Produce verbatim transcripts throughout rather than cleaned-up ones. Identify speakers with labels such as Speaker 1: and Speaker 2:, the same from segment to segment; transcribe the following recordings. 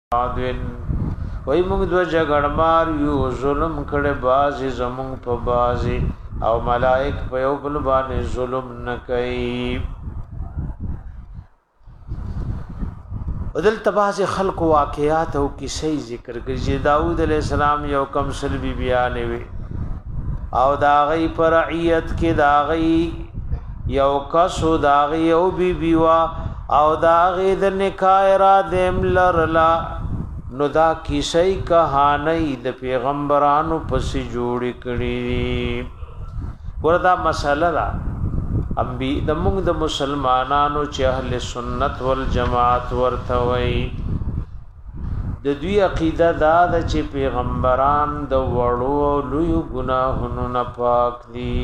Speaker 1: عادن وای موږ دو جګړمار یو ظلم کړي بازي زمون په بازي او ملائک په یو بل باندې ظلم نه کوي. بدل تباز خلق واقعات او کیسې ذکر کړي. داوود علیہ السلام یو کم سلبي بیان وی او دا غي پرعیت کې دا غي یو کسو دا غي او بی بیوا او دا غي د نکاح را دیم لرلا نو دا کیسې کہانی د پیغمبرانو پس جوړ کړي. وردا مسله دا انبي د موږ د مسلمانانو چې اهل سنت والجماعت ورته وي د دوی عقیده دا د چې پیغمبران د وړو لوی ګناهونو نه پاک دي.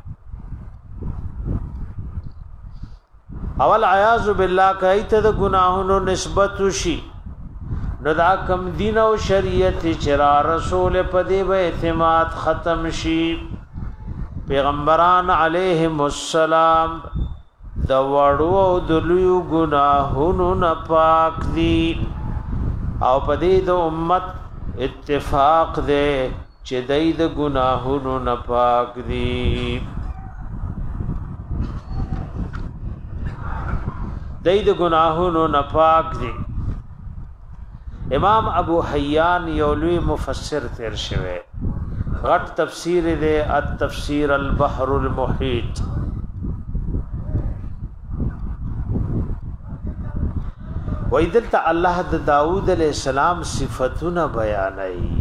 Speaker 1: اول عیاذ بالله کایته د ګناهونو نسبت شي نو دا کم دین او شریعت چر رسول په دې به اعتماد ختم شي. پیغمبران علیهم السلام د وړو او د لوی ګناهونو نه پاک دي او په دې د امت اتفاق دی چې دای د ګناهونو نه پاک دي. دای د ګناهونو نه پاک دي. امام ابو حیان یو لوی مفسر تیر شوه غټ تفسیر دی التفسیر البحر المحیط. ویدلت الله د داوود علیہ السلام صفاتونه بیانای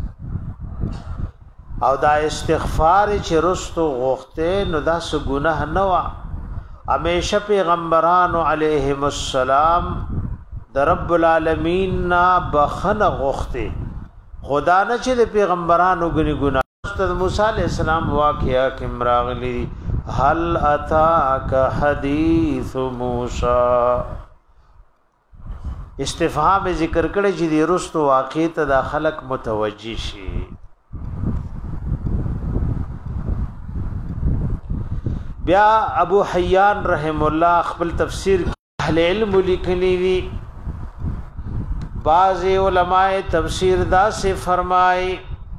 Speaker 1: او دا استغفار چې رستو غوخته نو دا س ګناه نه وا. همیشه پیغمبرانو علیهم السلام د رب العالمین نا بخنه غوخته خدا نه چې د پیغمبرانو غني ګناه. استاد موسی علیہ السلام واقعا کې مراغلی هل اتاک حدیث موسی استفهام ذکر کړي چې د رستو واقع ته د خلق متوجي شي. بیا ابو حیان رحم الله خپل تفسیر اهل علم لیکلی دي. بعض علماء تفسیر دا سے فرمائے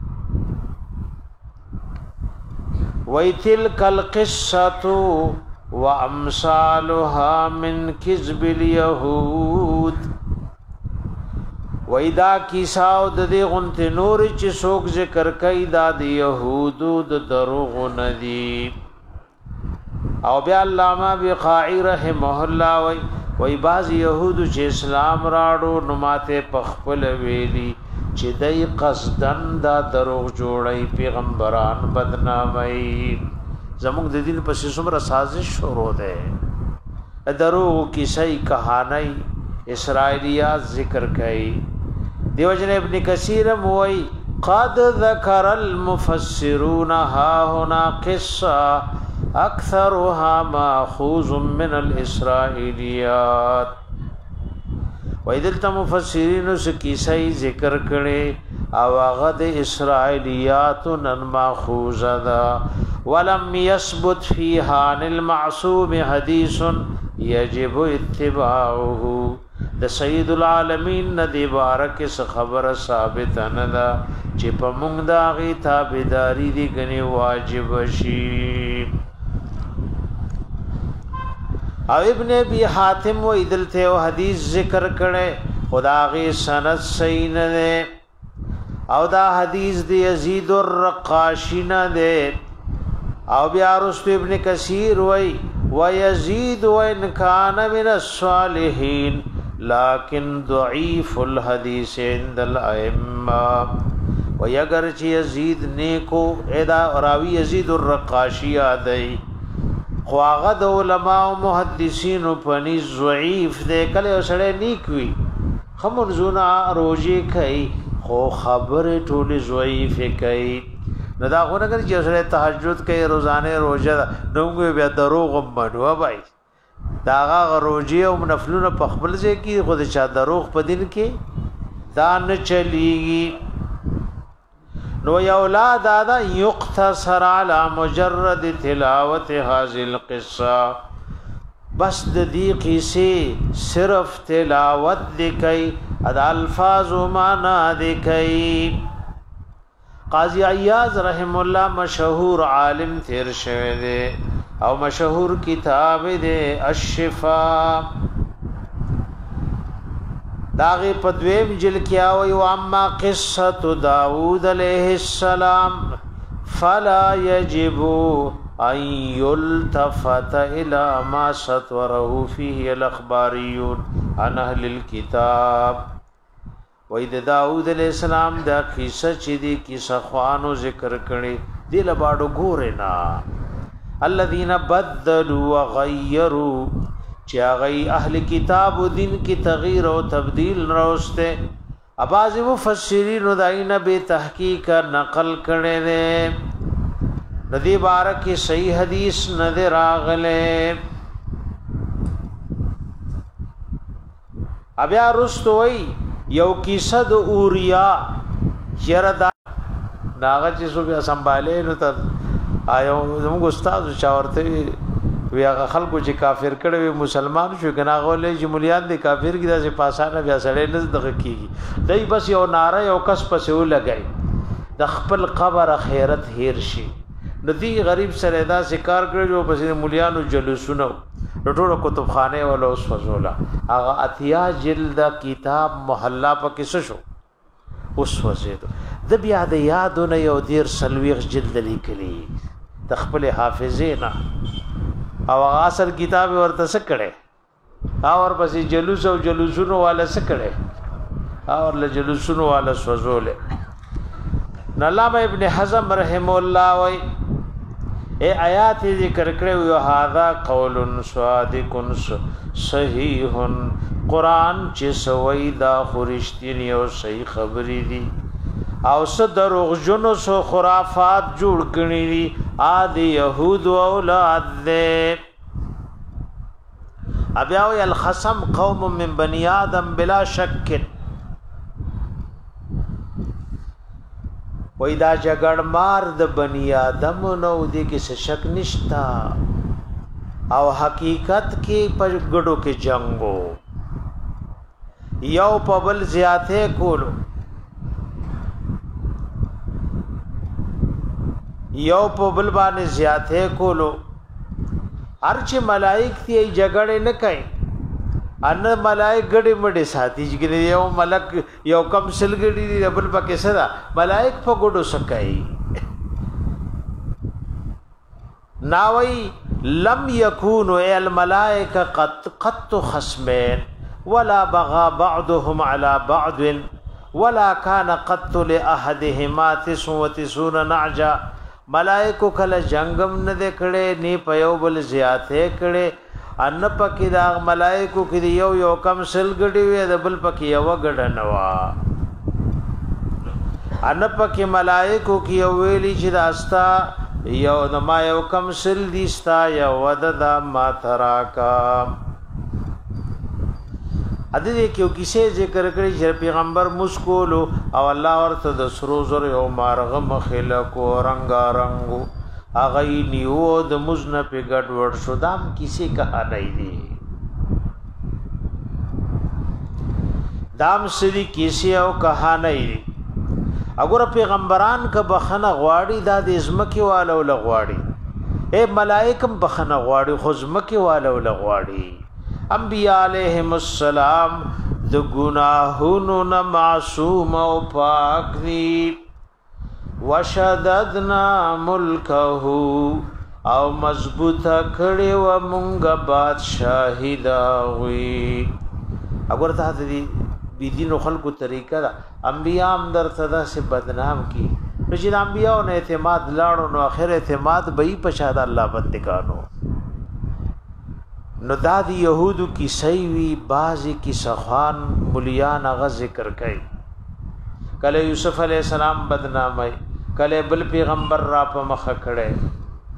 Speaker 1: وَيْتِلْكَ الْقِصَّةُ وَأَمْثَالُهَا مِنْ كِذْبِ الْيَهُودِ. وَإِذَا كِسَاو د دې غنت نور چې څوک ذکر کوي دا د يهودو د دروغ ندي. او بیا علامہ بقاعی رحمه الله وی وی باز یهودو چې اسلام راړو نو ماته پخپل ویلی چې دای قصدن دا دروغ جوړی پیغمبران بدنامي. زموږ د دین په څومره سازش شروع ده دروغ کیسې کہانی اسرائیلیات ذکر کړي. دیو جن ابن کثیر موي قد ذکر المفسرون ها هنا قصه اکثرها ماخوذ من الاسرائیلیات. وایدلته مفسرین س کیسې ذکر کړي او هغه د اسرائیلیات نن ماخوذ ده. ولم يثبت فيها عن المعصوم حديث يجب اتباعه. د سید العالمین ندی بارک س خبر ثابت نه ده چې په موږ دا غي تابعداري دي غني واجب شي. او ابن ابي حاتم و ادلته او حدیث ذکر کړي خداغي سند صحیح نه ده او دا حدیث دی یزید الرقاشی نه ده. او بیا رسول ابن کثیر وای و یزید و ان کان من الصالحین لكن ضعیف الحدیث عند الائمه. و اگر چې یزید نیکو ادا راوی یزید الرقاشی ادای خو هغه د علماء او محدثین په نس ضعیف دی. کله سره نیک وی خمنزونه روزي کوي خو خبره ټوله ضعیف کوي. نو دا غوړګر چې سره تهجد کوي روزانه روزه نوګو بیا دروغ منو بای دا هغه روزي او نفلونه په خپل ځای کې خود چا دروغ په دین کې دا نه چلیږي. نو یا اولاد ادا یقتصر علی مجرد تلاوت هذه القصه بس د دې قصې صرف تلاوت لیکي ادا الفاظ معنا د کوي. قاضی عیاض رحم الله مشهور عالم تیر شوه دی او مشهور کتاب دی الشفاء. داغه پدویم جل کیا و اما قصه داوود علیہ السلام فلا يجب ان يلتفت الى ما سطره فيه الاخباريون عن اهل الكتاب. وید داوود علیہ السلام دا قصه چې دی کیسه خوانو ذکر کړي دی لباړو ګوره نا الذين بدلوا وغيروا چې هغه اهل کتاب و دین کی تغییر او تبدیل راوسته. اباظ مفسرین داینه به تحقیق نقل کړي دي ندی بارک صحیح حدیث نظر راغله. ابیا رستوي یو کیسه د اوریا چردا ناغه چې سو بیا سنباله نو ته آیو موږ استاد چاورته وی هغه خلکو چې کافر کړي مسلمان شو کنه غولې چې مليان دي کافر کی داسې پاسانه بیا سړې نه دغه کیږي دای بس یو ناره یو کس پسې ولګي د خپل قبر خیرت هیر شي. ندی غریب سره دا ذکر کړي جو پسې مليانو جلوسونو ټوټو کتابخانه ولا اوس فزولا هغه اتیا جلد کتاب محلا پکې شو اوس وزید د بیا د یادونه یو دیر سلويخ جلد لیکلي د خپل حافظینا او اصل کتاب ورته سکړه اور پسې جلوس او جلوسونو والا سکړه اور له جلوسونو والا سوزول. علامہ ابن حزم رحم الله وای اے آیات ذکر کړو یو هاذا قول صادق صحیح قران چې سوی دا خورشتنی او صحیح خبرې دي او څه دروغ جنو سو خرافات جوړ کړي دي ادي يهود او اولاد دې. ابياو الخصم قوم من بني ادم بلا شک وای دا جګړ مار د بنی آدم نو دې کې څه شک نشتا او حقیقت کې پر ګډو کې جنگو یو په بل زیاته کولو یو په بل باندې زیاته کولو ارچ ملائک تی جګړه نه کوي ان ملائک ګډي مډي ساتي چې یو ملک یو کم سلګړي دی بل پکې سره ملائک په ګډو سکای ناوي لم يكونوا الملائکه قد قط خصمين ولا بغى بعضهم على بعض ولا كان قط لاحدهما تسوة نعجا. ملائکو کله جنگم نه دکړي نه پيو بل زیاته کړي ان پکې دا ملائکو کې یو یو کم سلګړي وي د بل پکې یو غډ نوا ان پکې ملائکو کې یو ویلي چې داستا یو د ما یو کم سل دیستا یو ود د ما تراکا. ا دې کې یو کیسه ذکر کړی چې پیغمبر مسکولو او الله ورته د سرو زر یو مارغه مخله کو رنگا رنگو اغی نیو د مزن په ګډ ور شو دام کسی کہانی دی دام سری کسی او کہانی دی. اگر پیغمبران کا بخنه غواړي دا د ازمکه والو لغواړي اے ملائکم بخنه غواړي خو ازمکه والو لغواړي. انبیاء علیہم السلام د گناهونو نه معصوم او پاک دي. وشددنا ملکه او مضبوط کړي و مونږه بادشاہی دا وی. اگر ته دې بی دینو خلقو طریقه دا انبیاء هم در صدا سے بدنام کی رشید انبیاء نے اعتماد لاړو نو اخر اعتماد بئی پشاد الله بندگانو. نو دادی یهودو کی سیوی بازی کی سخان ملیان غ ذکر کئی کله یوسف علیہ السلام بدنامای کله بل پیغمبر را په مخ کړه.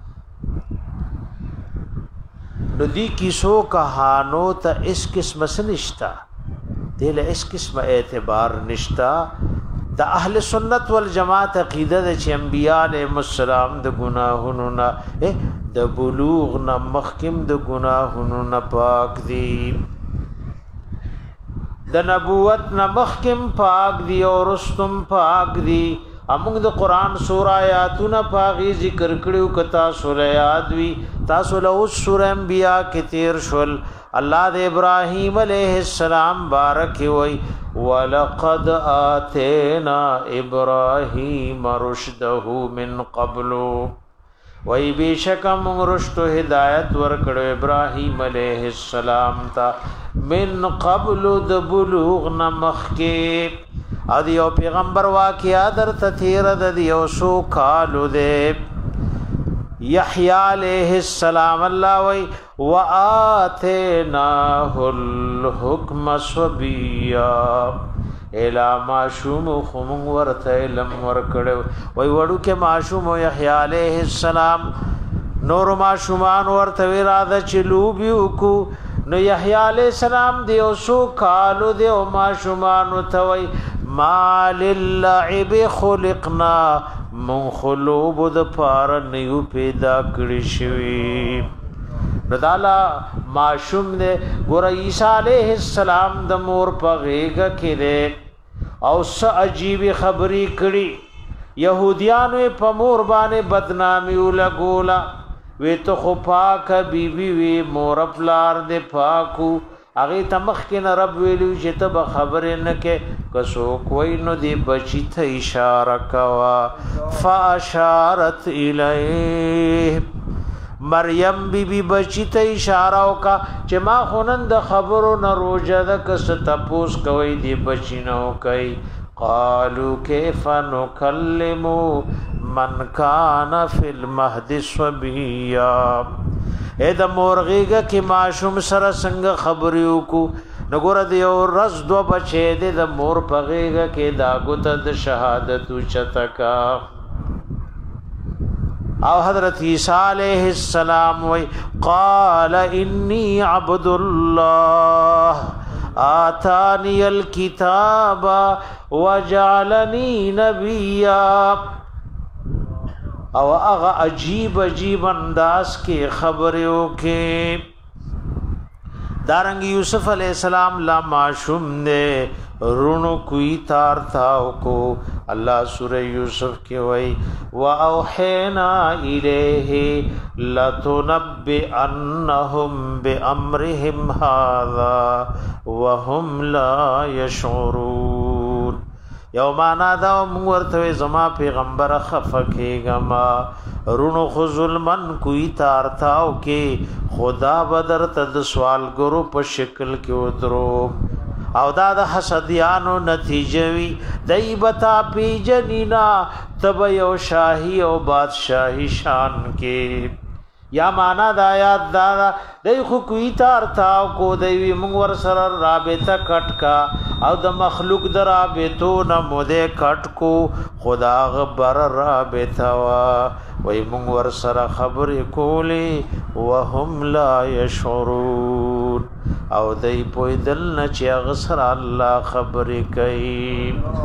Speaker 1: نو دی کیسو کہانو ته اس قسم سنشتا دل اس قسم اعتبار نشتا. د اهل سنت والجماعت عقیده د چې انبیاء علیهم السلام د گناهونو نه د بلوغ نه مخکم د گناهونو نه پاک دي. د نبوت نمخکم پاک دی او رستم پاک دی امنګ د قران سورہ آیاتونه پاغي ذکر کړو کتا سورہ یاد وی تاسو له سورہ انبیاء کې تیر شول الله د ابراهیم علیه السلام بارک وی ولقد اتینا ابراهیم رشده من قبل وی بشکم رشد هدایت ورکړو ابراهیم علیه السلام تا من قبل د بلوغ نمخ کې ا دیو پیغمبر واقعا در تثیر د دیو سو کالو دے یحیی علیہ السلام اللہ وی وآتیناه الحکم صبیا الا معشوم خمون ورت علم ورکڑو وی وڑو کے معشوم یحیی علیہ السلام نور معشومان ورت وراده چلو بیو کو نو یحیی علیہ السلام دیو سو کالو دیو معشومان توي ما للعب خلقنا من خلوب د پار نیو پیدا کړی شوی ردالا معشوم نے ګور عیسی علیہ السلام د مور په غیګه کې ده او س عجیب خبري کړي يهوديانو په مور باندې بدنامي ولګولا وی تو خو پاک بی بی وی مور پلار دے پاکو اغه تمخ کې نه رب ویلو چې ته خبر نه کې کسو کوئی نو دی بچی ته اشاره کوا فاشارت الیه مریم بی بی بچی ته اشاره وکا چې ما خونن د خبرو نه روزه د کس تپوس کوي دی بچی نو کوي قالوا كيف نكلم من كان في المهد صبيا اې د مورغیګه کې معشوم سره څنګه خبريو کو نګور دی او رز دو بچې د مور پغیګه کې دا ګوت د شهادت چتکا او حضرت عیسی علیہ السلام وی قال انی عبد الله آتانی الكتاب وجعلنی نبیا او هغه عجیب عجیب انداز کې خبرو کې دارنګ یوسف علیہ السلام لا معشوم نے رونو کوئی تار تھاو کو اللہ سورہ یوسف کې وای واوحینا الیہ لتنبئنهم بامرهم هذا وهم لا يشعرون یومانا دا مورته زما پیغمبر خفکیګما رونو خو ظلمن کوئی تارتاو کې خدا بدر تد سوال ګرو په شکل کې ودرو او دا د حسدیانو نتیجه وی دایبتا پی جنینا تب یو شاہی او بادشاہی شان کې یا معنا د آیات دا دای خو کوئی تار تاو کو دی موږ ور سره رابطه کټ کا او د مخلوق در رابطو نه موده کټ کو خدا غبر رابطه وا وای موږ ور سره خبرې کولې وهم لا يشعرون او دای په دل نه چې غسر الله خبرې کوي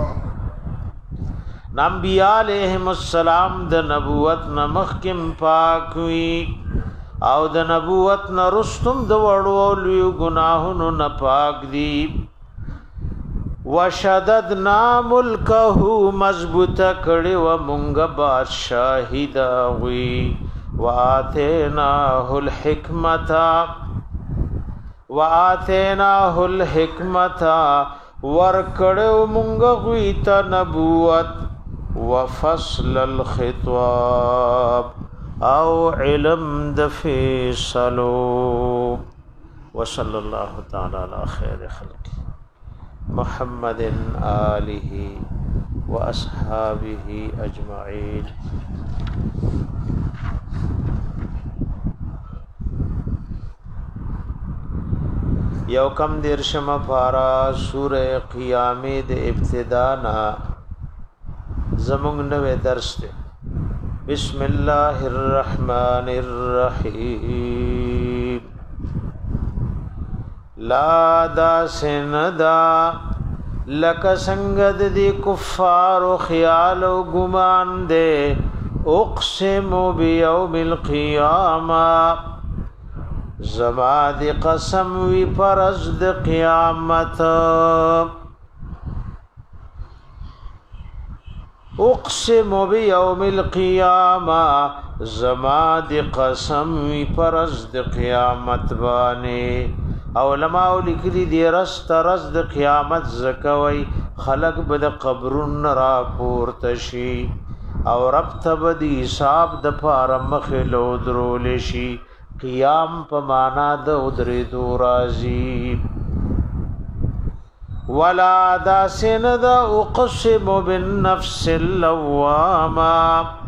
Speaker 1: انبیاء علیہم السلام د نبوت نمخکم پاک وی او د نبوت نرستم د وړو لوی گناهونو نه پاک دی وشددنا ملکه مضبوط کړي و مونږ بادشاہی دا وی واتیناه الحکمت واتیناه الحکمت ور کړو مونږ غوی ته نبوت وفصل الخطاب او علم د فیصلو وصلی الله تعالی علی خیر خلق محمد آله واصحابه اجمعین یو کم دیر شمه پارا سورہ قیامه د ابتدا نا زمونږ نوې درس دی بسم الله الرحمن الرحیم لا دا سندا لک سنگد دی کفار و خیال و گمان دے اقسم بیوم القیامہ زما دی قسم وی پرز د قیامت اقسم بیوم القیامه زما دی قسم وی پرز د قیامت بانی علماء لیکلی دی رست رز د قیامت زکوي خلق بد قبرن را پورتشي او رب تبدی حساب د پار مخلو درول شي قیام په معنا د ادری دو رازی ولا دا سند اقسم بالنفس اللوامه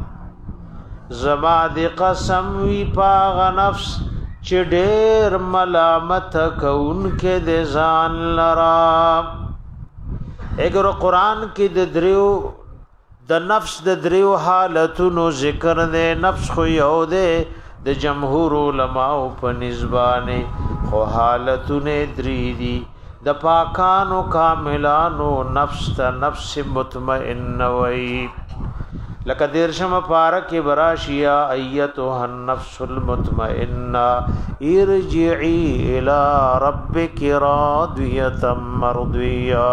Speaker 1: زما دی قسم وی پاغ نفس چې ډېر ملامت کون کې د ځان لرا اګر قرآن کې د دریو د نفس د دریو حالتونو ذکر ده نفس خو یو ده د جمهور علماء په نسبانه خو حالتونه درې دي د پاکانو کاملانو نفس ته نفس مطمئن وي لکه دیرشم پارک براشیا ایتها النفس المطمئنه ارجعي الى ربك راضيه مرضيه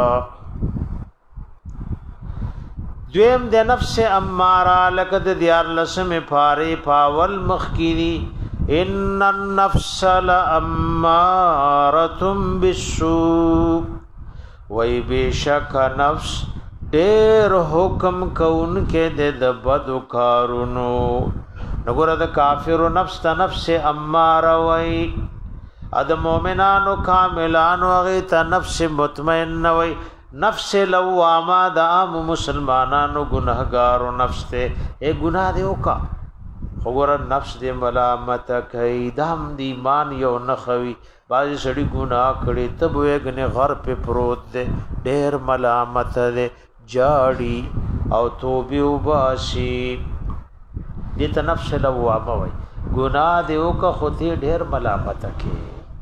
Speaker 1: دویم د نفس اماره لکه د دیار لسم پاره پاول مخکری ان النفس لاماره بالسوء وای بشک نفس ډېر حکم کون کې د بدو کارونو نګور د کافرو نفس ته نفس اماره وای اد مؤمنانو کاملانو هغه ته نفس مطمئن وای نفس لوامه د عام مسلمانانو گنہگارو نفس ته اے گناہ دی وکا وګور نفس دې ملامت کوي دام دی ایمان یو نخوي باز سړی گناہ کړي تب وګنه غر په پروت دې ډېر ملامت دې جاړي او توبه وباسي دې ته نفس لوامه وای گناہ دی وکا خو دې ډېر ملامت کوي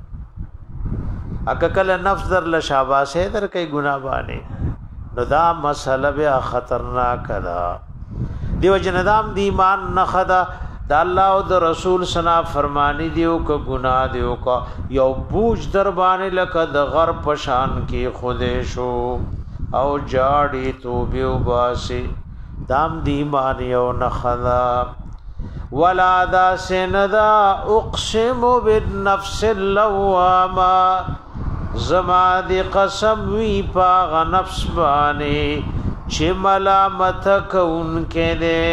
Speaker 1: اککل نفس در لشاباسه در کئی گناہ بانے نو دا مسئلہ بیا خطرناک دا دیو جندام دی ایمان نخدا دا اللہ و دا رسول سنا فرمانی دیو کا گناہ دیو کا یو بوج در بانے لکا دا غر پشان کی خودشو او جاڑی تو بیو باسی دام دی ایمان یو نخدا ولا دا سندا اقسم بالنفس اللوامه زما دی قسم وی پاغ نفس بانی چه ملامت کون کے دے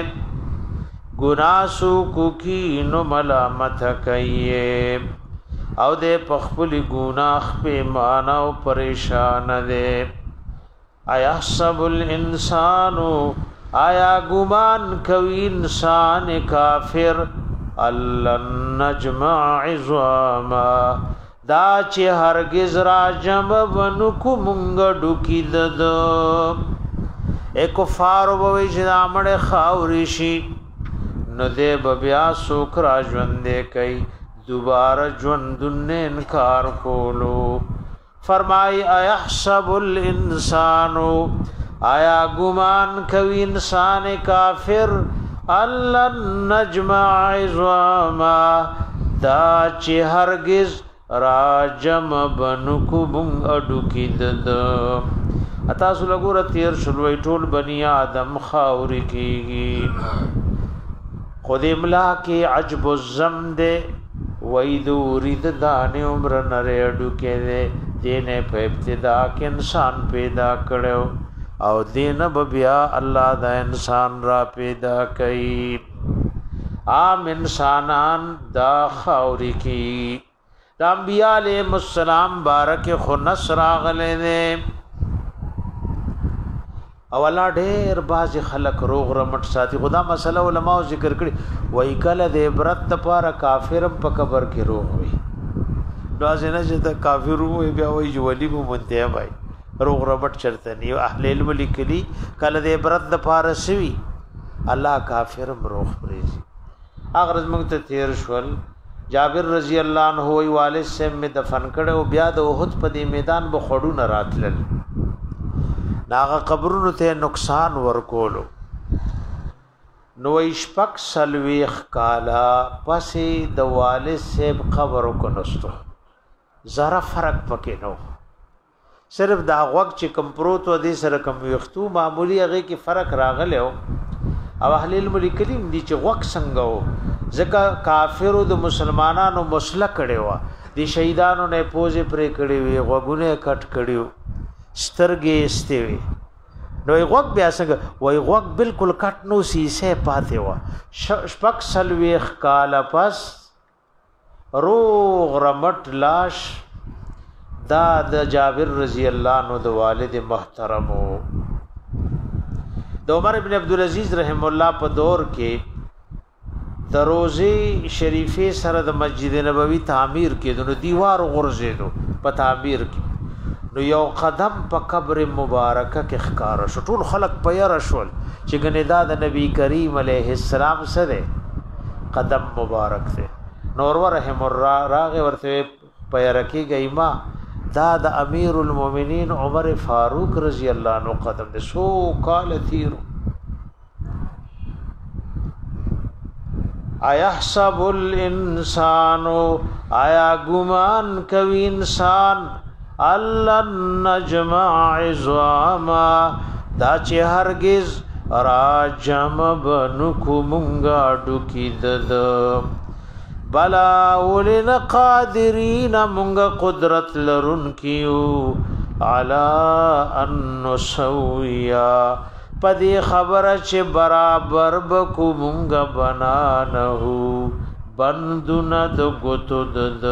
Speaker 1: گناسو کو کی نو ملامت کئیے او دے پخپلی گناخ پہ مانا و پریشان دے ایحسب الانسانو آیا گمان کوي انسان کافر اللن نجمع عظاما دا چې هرگز را جمع ونکو مونږ ډوکی دد اے کفار ووي چې امړ خاوري شي نو دې بیا سوک را ژوند کوي دوباره ژوندون انکار کولو فرمای ایحسب الانسان آیا گمان کوي انسان کافر اللن نجمع عظاما دا چې هرگز راجم بنکو بم اډو کی دد اتا سلګور تیر شلوي ټول بنی آدم خاوري کیږي خود املا کې عجب الزم دے ویدو رید دان عمر نره اډو کې دینه په ابتدا کې انسان پیدا کړو او دین بیا الله دا انسان را پیدا کړي عام انسانان دا خاوري کی دا انبیاء علیہ السلام بارک خنس راغلے دے او الله ډېر باز خلق روغ رمټ ساتي خدا مسله علماء ذکر کړي وای کله د عبرت لپاره کافرم په قبر کې روغ وي دازنه چې د کافر وي بیا وای جولی مو منته وای روغ رمټ چرته نی اهل علم لیکلي کله د عبرت لپاره سوي الله کافرم روغ پریږي اگر موږ ته تیر شول جابر رضی اللہ عنہ وی والد سے میں دفن کړو بیا د احد په دې میدان به خړو نه راتلل ناغه قبرونو ته نقصان ورکولو نو شپک سلويخ کالا پسې د والد صاحب قبر کو نستو زره فرق پکې نو صرف دا وخت چې کم پروت و دې سره کم وختو معمولی هغه کې فرق راغلی او اهل علم لیکلیم دي چې وخت څنګه و ځکه کافرو د مسلمانانو مسله کړي و دي شهیدانو نه پوزې پرې کړي وي غوګونه کټ کړیو سترګې استوي نو یو وخت بیا څنګه وای وخت بالکل کټ نو سیسه پاتې و شپک سلويخ کالا پس روغ رمټ لاش دا د جابر رضی الله عنه د والد محترمو د عمر ابن عبدالعزيز رحم الله په دور کې د روزي شریفه سره د مسجد نبوي تعمیر کې د دیوار غرزیدو په تعمیر کې نو یو قدم په قبر مبارکه کې ښکار شو ټول خلق په یاره شول چې ګنې دا د نبی کریم علیه السلام سره قدم مبارک دی نور ورحم الله راغه ورته په یاره کې گئی ما دا د امیر المؤمنین عمر فاروق رضی الله عنه قدم دی سو کال تیر ایحسب الانسان آیا ګمان کوي انسان الله نجمع عظاما دا چې هرگز را جمع بنکو مونږه ډوکی دد بلا ولن قادرین مونږه قدرت لرون کیو علا ان نسویا پدې خبره چې برابر بکو مونږه بنانه بندونه د ګوتو دد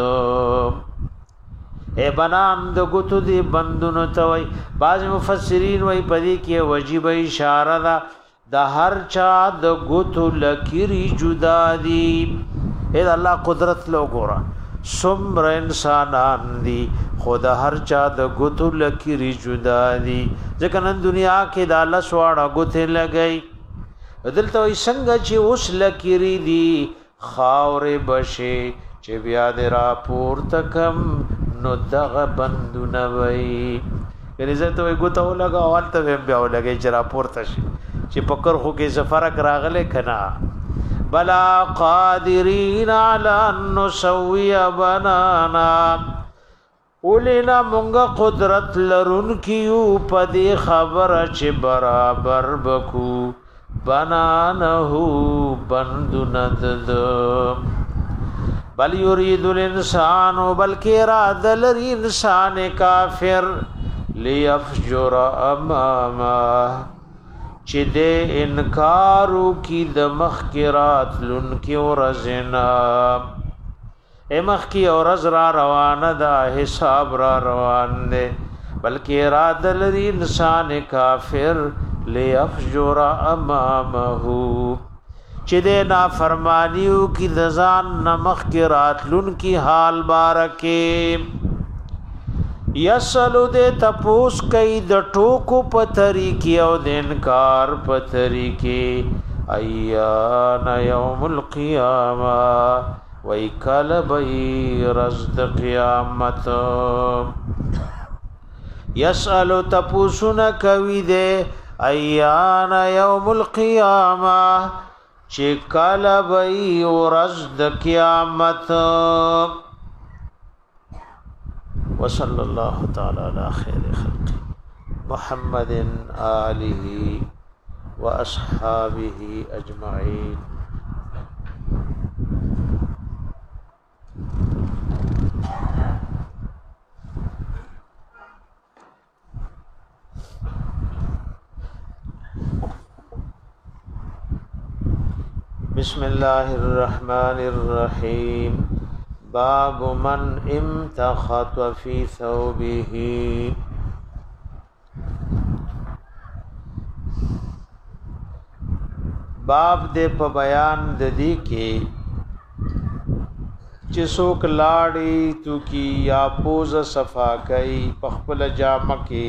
Speaker 1: اے بنان د ګوتو دی بندونو توي بعض مفسرین وای پدې کې واجب اشاره ده د هر چا د ګوتو لکری جدا دي اے الله قدرت لو ګورا سمر انسانان دي خدا هر چا د ګوتو لکری جدا دي ځکه نن دنیا کې د الله سواړه ګوته لګي دلته وي څنګه چې اوس لکری دي خاورې بشي چې بیا د را پورته کم نو دغه بندونه وای یعنی زه ته ګوتو لگا اولته بیا ولګي چې را پورته شي چې پکر خو کې سفرک راغله کنا بلا قادرین علی ان نسوی بنانا ولنا مونږه قدرت لرون کیو پدې خبره چې برابر بکو بنانه بندونه دد بل یرید الانسان بلکی اراده لري انسان کافر لیفجر اماما چې دې انکارو کی د مخکرات لن کی ورزنا امخ کی ورز را روانه دا حساب را روان دے بلکی اراده لري انسان کافر لیفجر امامه چې دې نافرمانیو کی دزان نمخ کی راتلون کی حال بارکه یسلو دې تپوس کئی د ټوکو پتری کی او د انکار پتری کی ایان یوم القیامه وای کله به رزد قیامت یسلو تپوسونه کوي دې ایان یوم القیامه چې کله به ورځ د قیامت وصلی الله تعالی علی خیر خلق محمد آله واصحابه اجمعین بسم الله الرحمن الرحيم باب من امتخط في ثوبه باب دې په بیان د دې کې چې څوک لاړی تو کی یا پوز صفا کوي په خپل جامه کې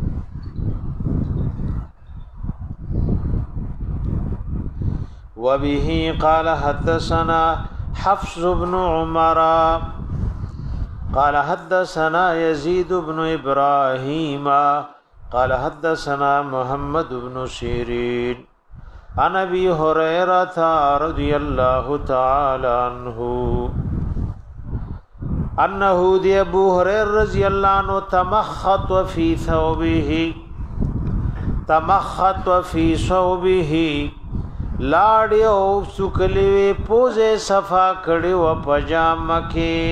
Speaker 1: وبه قال حدثنا حفص بن عمر قال حدثنا يزيد بن إبراهيم قال حدثنا محمد بن سيرين عن ابي هريره رضي الله تعالى عنه انه دي ابو هريره رضی اللہ عنہ تمخط في ثوبه تمخط في ثوبه لاړ او سکلی پوزه صفا کړي او پجامه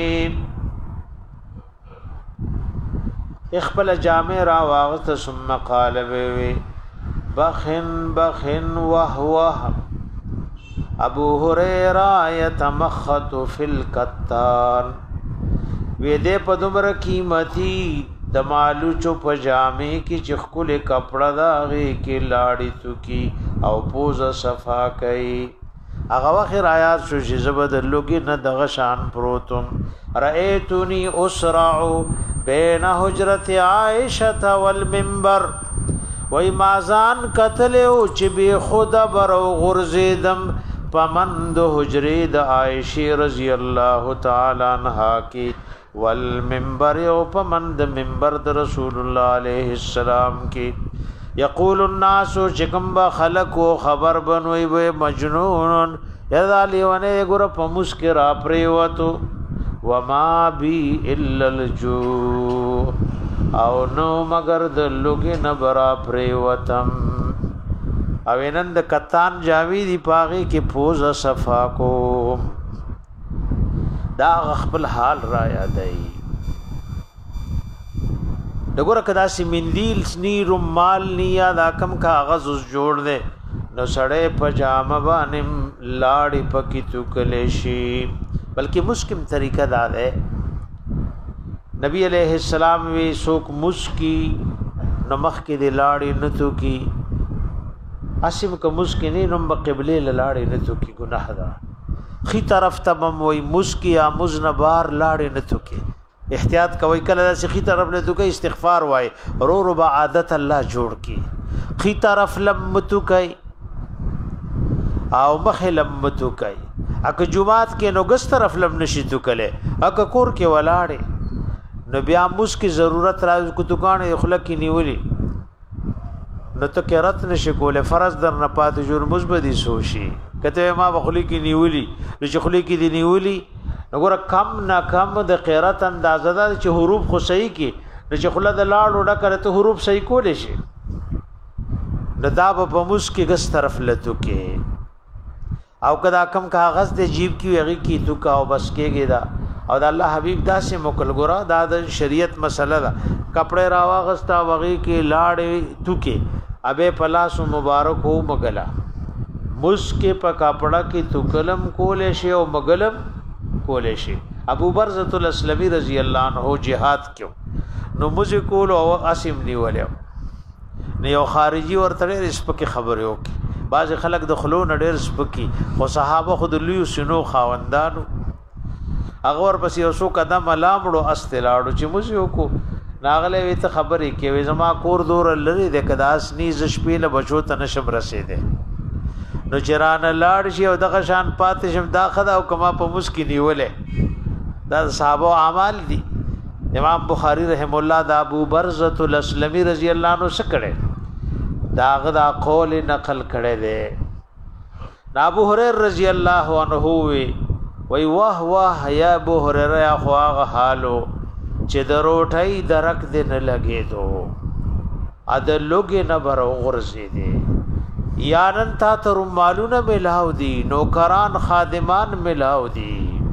Speaker 1: کې خپل جامع را واغت ثم قال بي بخن بخن وهو ابو هريره يتمخط في الكتان وې دې په دومره قیمتي د مالو چو پجامه کې چخکل کپڑا دا غي کې لاړی تو کی او پوزه صفا کوي هغه وخت آیات شو چې زبد لوګي نه دغه شان پروتم رأيتني اسرع بين حجرة عائشه والمنبر وای مازان قتل او چې به خدا بر غرزیدم پمند حجره د عائشه رضی الله تعالی عنها کی والمنبر او پمند منبر د رسول الله علیه السلام کی یقول الناس چکم خلق او خبر بنوي و مجنون یذالی ونه ګور په مسکرا پریوتو وما بی الا الجو او نو مگر د لوګي نبرا پریوتم او نند کتان جاوی دی پاغي کې پوز صفا کو دا خپل حال را یادای دغه کدا سی مندیل سنی رومال نیا دا کم کاغذ اس جوړ دے نو سړې پجامه باندې لاړې پکی تو کلیشی بلکې مسکم طریقہ دا ده نبی علیہ السلام وی سوک مسکی نمخ کې دی لاړې نتو کی اسیم که مسکی نه نم قبله لاړې نتو کی گناہ ده خی طرف تمم وی مسکی یا مزنبار لاړې نتو کی احتیاط کوي کله د خی طرف له دوی استغفار وای رو رو با عادت الله جوړ کی خی طرف لمتو کوي او مخ لمتو کوي اک جمعات کې نو ګس طرف لم نشي تو کله اک کور کې ولاړې نو بیا مسکی ضرورت راځي کو دکان خلک کې نیولې نو ته کې رات نشي کوله فرض در نه پات جوړ مثبتي سوشي کته ما بخلی کې نیولې نو چې خلی کې دی نیولې نګور کم نا کم د قرات اندازه ده چې حروف خو صحیح کې چې خله د لاړ وډه کړه ته حروف صحیح کولې شي نداب په مسکی ګس طرف لته کې او کدا کم کاغذ د جیب کی وغي کی تو کا او بس کېږي دا او د الله حبیب داسې موکل ګورا دا د شریعت مسله ده کپڑے راواغستا وغي کې لاړې تو کې ابه پلاس مبارک هو مغلا مسکه په کپڑا کې تو کلم کولې شی او مغلم کولې شي ابو برزۃ الاسلمی رضی الله عنه جهاد کیو نو مجه کول او اسیم نیولیو نه یو خارجي ورته رسپکه خبره وکي بعض خلک د خلو نډیر سپکی او صحابه خود لیو سينو خاوندانو هغه ور پسې اوسو قدم لامړو استلاړو چې مزيو کو ناغله وی ته خبرې کې وې زما کور دور لري د کداس ني ز شپې له بچو ته نشم رسیدې نو چران لاړ شي او دغه شان پاتې شم داخله او کما په مسکی نیولې دا صحابه اعمال دي امام بخاری رحم الله دا ابو برزۃ الاسلمی رضی الله عنه سکړه داغه دا قول نقل کړي دي ابو هريره رضی الله عنه وی وی واه واه یا ابو هريره یا خواغه حالو چې دروټي درک دې نه لګې دو اد لوګي نه بر غرزي دي یانن تا تر مالونه ملاو دي نوکران خادمان ملاو دي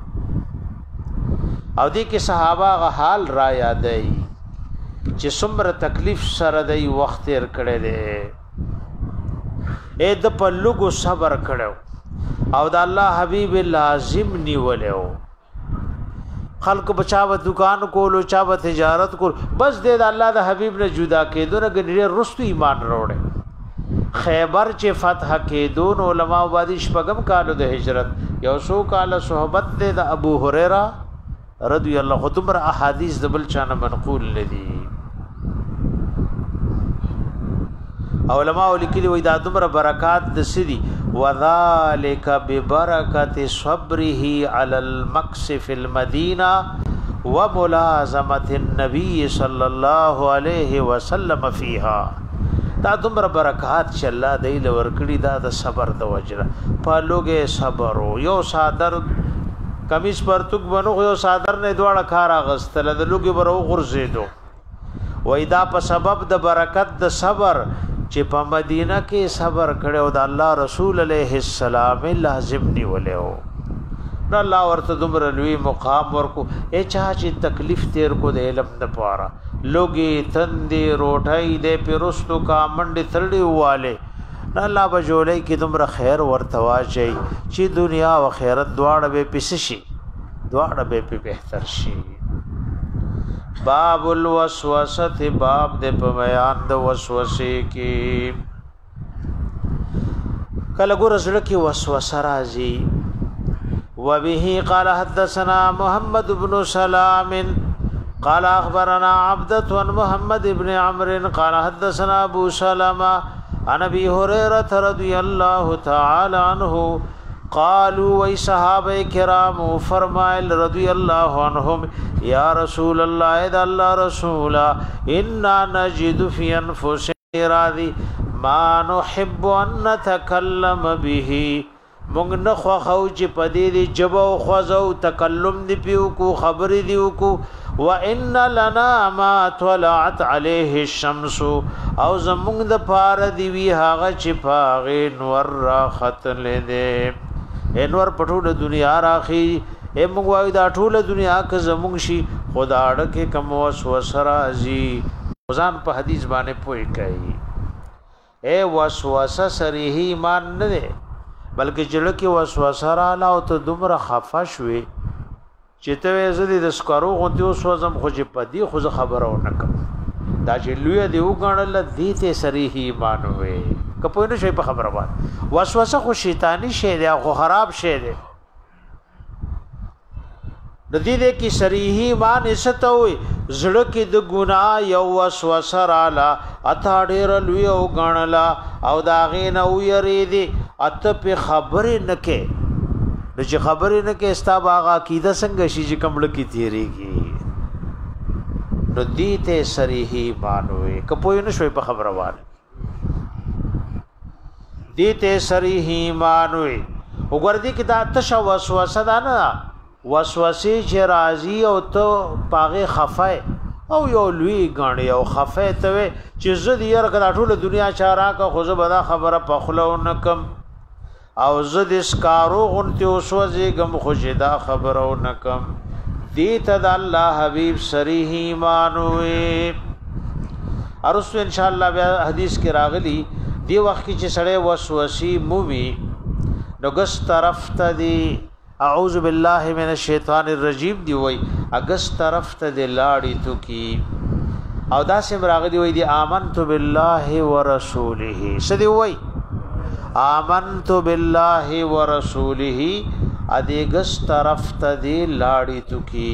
Speaker 1: او دې کې صحابه غ حال را یادای چې څومره تکلیف سره دی وخت تیر کړي دي اې د په لوګو صبر کړو او د الله حبيب لازم نیولیو خلق بچاو دکان کولو چاو تجارت کول بس دې د الله د حبيب نه جدا کېدو نه ګنې رستو ایمان وروړي خیبر چې فتح کېدو علماء وادي شپږم کالو د هجرت یو سو کال صحبت دې د ابو هريره رضی الله خدمر احادیث دبل چانه منقول لدی علماء لیکلي وای دا دمر برکات د سدي وذالک ببرکت صبره علی المکث فی المدینه وملازمه النبي صلی الله علیه وسلم فیها دا دومره برکات چې الله دی له ورکړي دا د صبر د وجره په لوګه صبر یو صادر کمیس پرتګ بنو یو صادر نه دواړه کار اغستل د لوګي برو غرزیدو وای دا په سبب د برکت د صبر چې په مدینه کې صبر کړو د الله رسول علیه السلام لازم نیولیو نو الله ورته دومره لوی مقام ورکو اے چا چې تکلیف تیر کو د علم د پاره لوګي تندې روټای دې پیرستو کا منډي تړي واله الله بجولې کې تمره خیر ورتوا شي چې دنیا او خیرت دواړه به پس شي دواړه به په بهتر شي باب الوسوسه باب د په بیان د وسوسه کې کله ګور زړه کې وسوسه راځي وبه قال حدثنا محمد بن سلام قال اخبرنا عبدة عن محمد بن عمرو قال حدثنا ابو سلمة عن ابي هريره رضي الله تعالى عنه قالوا وي صحابه کرام فرمائل رضي الله عنهم يا رسول الله اذا الله رسول انا نجد في انفسنا راضي ما نحب ان نتكلم به مونږ نه خو خو چې پدې دی جبو خوځو تکلم دی پیو کو خبرې دیو کو وان لنا ما طلعت عليه الشمس او زمونږ د پار دی وی هغه چې پاغه نور را ختل دې انور پټو د دنیا راخي اے موږ وای دا ټوله دنیا که زمونږ شي خدا اړه کې کم وسوسه راځي ځان په حدیث باندې پوي کوي اے وسوسه صریح ایمان نه ده بلکې جړه کې وسوسه را لا او ته دومره خفه شوي چې ته زدي د سکارو غوته وسوسم خو چې پدی خو خبره ونکم دا چې لوی دی وګڼل دي ته صریح ایمان وې کپوی نه شي په خبره وای وسوسه خو شیطانی شی دی خو خراب شی دی د دې دې کې صریح ایمان استه وي زړه کې د ګناه یو وسوسه را لا اته ډېر لوی او غڼلا او دا غین او یری دی اته په خبره نکې د چې خبره نکې استا باغ عقیده څنګه شي چې کمړ کې تیریږي نو دې ته صریح ایمان وي کپوی نه شوي په خبره وای دې ته صریح ایمان وي وګور دې کې دا تش وسوسه ده نه وسوسه چې راځي او ته پاغه خفای او یو لوی غاڼي او خفای ته چې زه دې یار کړه ټول دنیا چارا کا خو زه به خبره پخلو نکم او زه دې سکارو غنته وسوځي غم خوشدا خبرو نکم دې ته د الله حبيب صریح ایمان وي ارسو ان شاء الله بیا حدیث کې راغلی دی وخت کې چې سړی وسوسي مومي نو ګس طرف ته دی اعوذ بالله من الشیطان الرجیم دی وای اگس طرف ته دی لاړی تو کی او دا سم راغلی وای دی آمنت بالله ورسوله سدی وای آمنت بالله ورسوله ادي گس طرف ته دی لاړی تو کی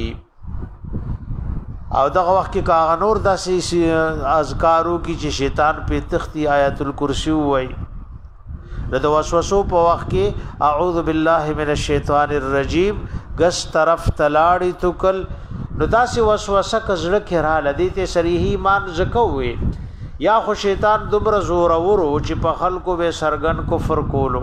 Speaker 1: او دغه وخت کې کاغ نور داسې اذکارو کی چې شیطان په تختی آیت الکرسی وای د وسوسو په وخت کې اعوذ بالله من الشیطان الرجیم غس طرف تلاړی توکل نو داسې وسوسه کزړه کې را لدی ته صریح ایمان زکوي یا خو شیطان دومره زور ورو چې په خلکو به سرګن کفر کولو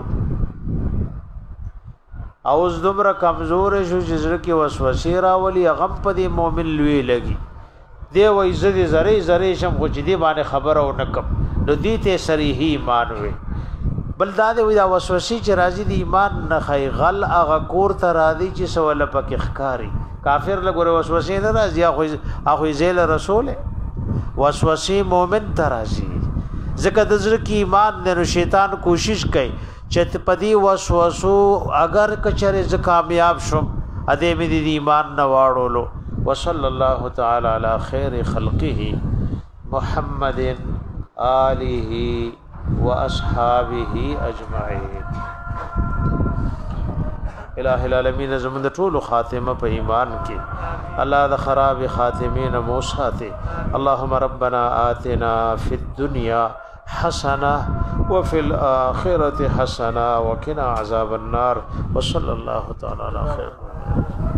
Speaker 1: او اوس دومره کمزور شو چې زړه کې وسوسه راولي غم په دې مؤمن لوی لګي دی وای زری زری زری شم خو چې دی باندې خبر او نکم نو دې ته صریح ایمان وي بل دا دی دا وسوسه چې راځي د ایمان نه خی غل اغه کور ته راځي چې سوال پکې ښکاری کافر له ګوره وسوسه نه راځي اخو اخو زیل رسول وسوسه مؤمن ته راځي ځکه د زړه کې ایمان نه شیطان کوشش کوي چې پدی وسوسو اگر کچره ز کامیاب شم اده می دی ایمان نه واړولو وصلی الله تعالی علی خیر خلقه محمد آله واصحابه اجمعین الہ العالمین زمون د ټول خاتمه په ایمان کې الله د خراب خاتمین موساته اللهم ربنا آتنا فی الدنیا حسنه وفي الاخره حسنه وقنا عذاب النار وصلى الله تعالى على خير